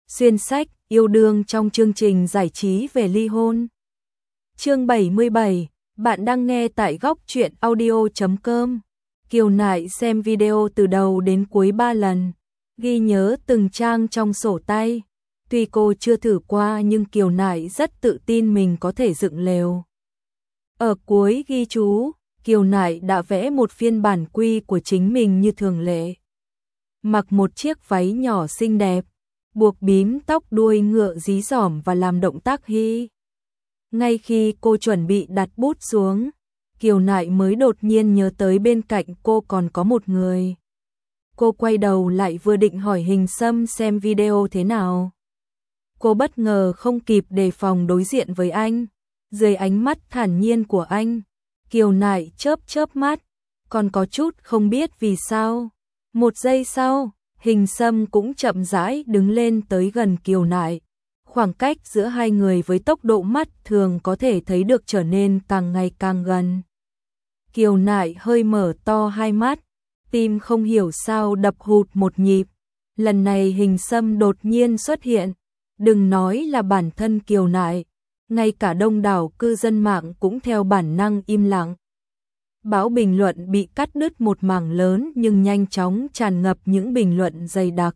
Xuyên sách, yêu đương trong chương trình giải trí về ly hôn. Chương 77, bạn đang nghe tại góc truyện audio.com. Kiều Nại xem video từ đầu đến cuối 3 lần, ghi nhớ từng trang trong sổ tay. Tuy cô chưa thử qua nhưng Kiều Nại rất tự tin mình có thể dựng lều. Ở cuối ghi chú, Kiều Nại đã vẽ một phiên bản quy của chính mình như thường lệ. Mặc một chiếc váy nhỏ xinh đẹp, buộc bím tóc đuôi ngựa dí dỏm và làm động tác hi. Ngay khi cô chuẩn bị đặt bút xuống, Kiều Nại mới đột nhiên nhớ tới bên cạnh cô còn có một người. Cô quay đầu lại vừa định hỏi Hình Sâm xem video thế nào. Cô bất ngờ không kịp đề phòng đối diện với anh. Dưới ánh mắt thản nhiên của anh, Kiều Nại chớp mắt, còn có chút không biết vì sao. Một giây sau, Hình Sâm cũng chậm rãi đứng lên tới gần Kiều Nại. Khoảng cách giữa hai người với tốc độ mắt thường có thể thấy được trở nên càng ngày càng gần. Kiều Nại hơi mở to hai mắt, tim không hiểu sao đập hụt một nhịp. Lần này Hình Sâm đột nhiên xuất hiện, đừng nói là bản thân Kiều Nại, ngay cả đông đảo cư dân mạng cũng theo bản năng im lặng. Bão bình luận bị cắt đứt một mảng lớn nhưng nhanh chóng tràn ngập những bình luận dày đặc.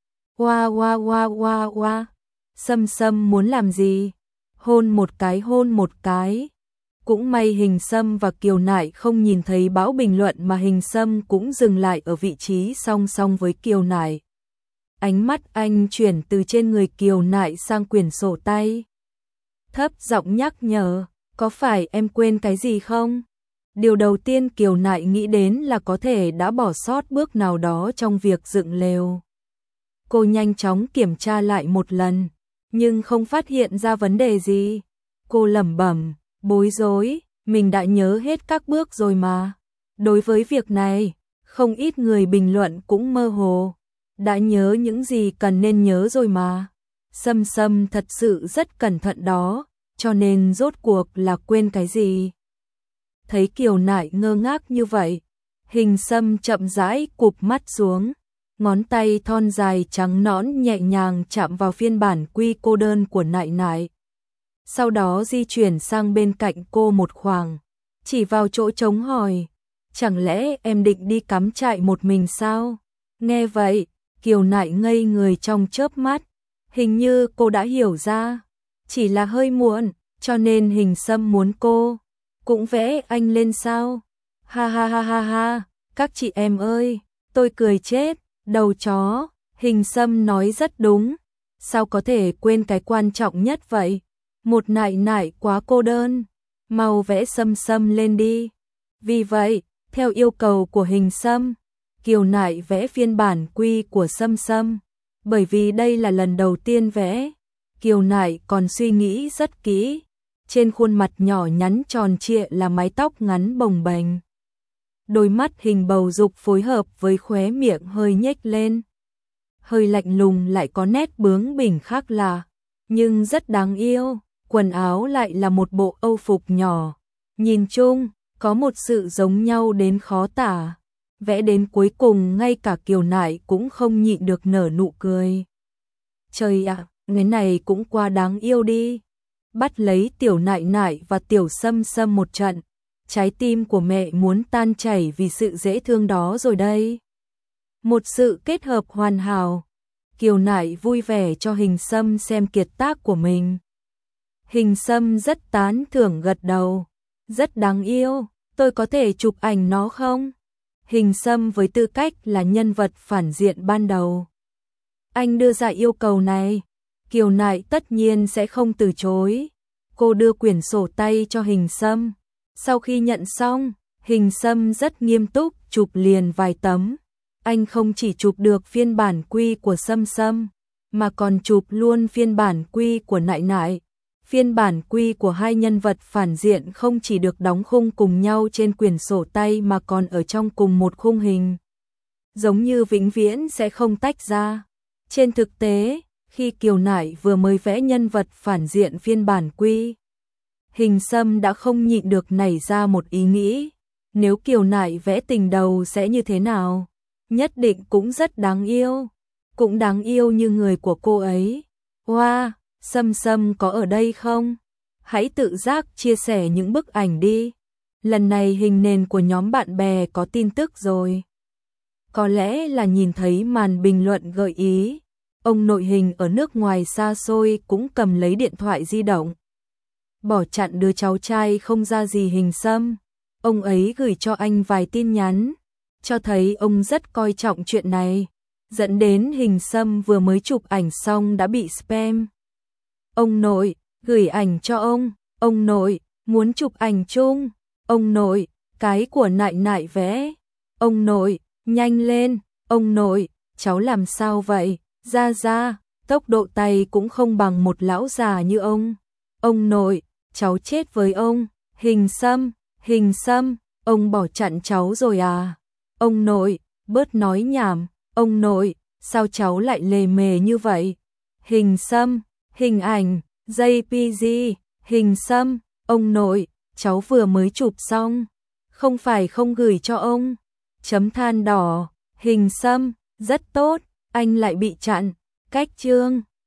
Wow. Sâm muốn làm gì? Hôn một cái. Cũng may Hình Sâm và Kiều Nại không nhìn thấy bão bình luận mà Hình Sâm cũng dừng lại ở vị trí song song với Kiều Nại. Ánh mắt anh chuyển từ trên người Kiều Nại sang quyển sổ tay. Thấp giọng nhắc nhở, có phải em quên cái gì không? Điều đầu tiên Kiều Nại nghĩ đến là có thể đã bỏ sót bước nào đó trong việc dựng lều. Cô nhanh chóng kiểm tra lại một lần, nhưng không phát hiện ra vấn đề gì. Cô lẩm bẩm, bối rối, mình đã nhớ hết các bước rồi mà. Đối với việc này, không ít người bình luận cũng mơ hồ. Đã nhớ những gì cần nên nhớ rồi mà. Sâm thật sự rất cẩn thận đó, cho nên rốt cuộc là quên cái gì? Thấy Kiều Nại ngơ ngác như vậy, Hình Sâm chậm rãi cụp mắt xuống, ngón tay thon dài trắng nõn nhẹ nhàng chạm vào phiên bản quy cô đơn của Nại. Sau đó di chuyển sang bên cạnh cô một khoảng, chỉ vào chỗ trống hỏi, chẳng lẽ em định đi cắm trại một mình sao? Nghe vậy, Kiều Nại ngây người trong chớp mắt, hình như cô đã hiểu ra, chỉ là hơi muộn, cho nên Hình Sâm muốn cô cũng vẽ anh lên sao? Ha, các chị em ơi, tôi cười chết, đầu chó. Hình Sâm nói rất đúng, sao có thể quên cái quan trọng nhất vậy? Một Nại quá cô đơn, mau vẽ Sâm lên đi. Vì vậy, theo yêu cầu của Hình Sâm, Kiều Nại vẽ phiên bản quy của Sâm. Bởi vì đây là lần đầu tiên vẽ, Kiều Nại còn suy nghĩ rất kỹ. Trên khuôn mặt nhỏ nhắn tròn trịa là mái tóc ngắn bồng bềnh. Đôi mắt hình bầu dục phối hợp với khóe miệng hơi nhếch lên. Hơi lạnh lùng lại có nét bướng bỉnh khác lạ, nhưng rất đáng yêu. Quần áo lại là một bộ âu phục nhỏ. Nhìn chung, có một sự giống nhau đến khó tả. Vẽ đến cuối cùng ngay cả Kiều Nại cũng không nhịn được nở nụ cười. Trời ạ, cái này cũng quá đáng yêu đi. Bắt lấy tiểu Nại và tiểu Sâm một trận, trái tim của mẹ muốn tan chảy vì sự dễ thương đó rồi đây. Một sự kết hợp hoàn hảo. Kiều Nại vui vẻ cho Hình Sâm xem kiệt tác của mình. Hình Sâm rất tán thưởng gật đầu. Rất đáng yêu, tôi có thể chụp ảnh nó không? Hình Sâm với tư cách là nhân vật phản diện ban đầu. Anh đưa ra yêu cầu này, Kiều Nại tất nhiên sẽ không từ chối. Cô đưa quyển sổ tay cho Hình Sâm. Sau khi nhận xong, Hình Sâm rất nghiêm túc chụp liền vài tấm. Anh không chỉ chụp được phiên bản quy của Sâm, mà còn chụp luôn phiên bản quy của Nại. Phiên bản quy của hai nhân vật phản diện không chỉ được đóng khung cùng nhau trên quyển sổ tay mà còn ở trong cùng một khung hình. Giống như vĩnh viễn sẽ không tách ra. Trên thực tế, khi Kiều Nại vừa mới vẽ nhân vật phản diện phiên bản quy, Hình Sâm đã không nhịn được nảy ra một ý nghĩ. Nếu Kiều Nại vẽ tình đầu sẽ như thế nào? Nhất định cũng rất đáng yêu. cũng đáng yêu như người của cô ấy. Wow, Sâm Sâm có ở đây không? Hãy tự giác chia sẻ những bức ảnh đi. Lần này hình nền của nhóm bạn bè có tin tức rồi. Có lẽ là nhìn thấy màn bình luận gợi ý. Ông nội Hình ở nước ngoài xa xôi cũng cầm lấy điện thoại di động. Bỏ chặn đứa cháu trai không ra gì Hình Sâm. Ông ấy gửi cho anh vài tin nhắn, cho thấy ông rất coi trọng chuyện này, dẫn đến Hình Sâm vừa mới chụp ảnh xong đã bị spam. Ông nội, gửi ảnh cho ông nội, muốn chụp ảnh chung, ông nội, cái của nại nại vẽ, ông nội, nhanh lên, ông nội, cháu làm sao vậy, ra, tốc độ tay cũng không bằng một lão già như ông nội, cháu chết với ông, Hình Sâm, ông bỏ chặn cháu rồi à, ông nội, bớt nói nhảm, ông nội, sao cháu lại lề mề như vậy, Hình Sâm, hình ảnh, JPG, Hình Sâm, ông nội, cháu vừa mới chụp xong, không phải không gửi cho ông, chấm than đỏ, Hình Sâm, rất tốt, anh lại bị chặn, cách chương.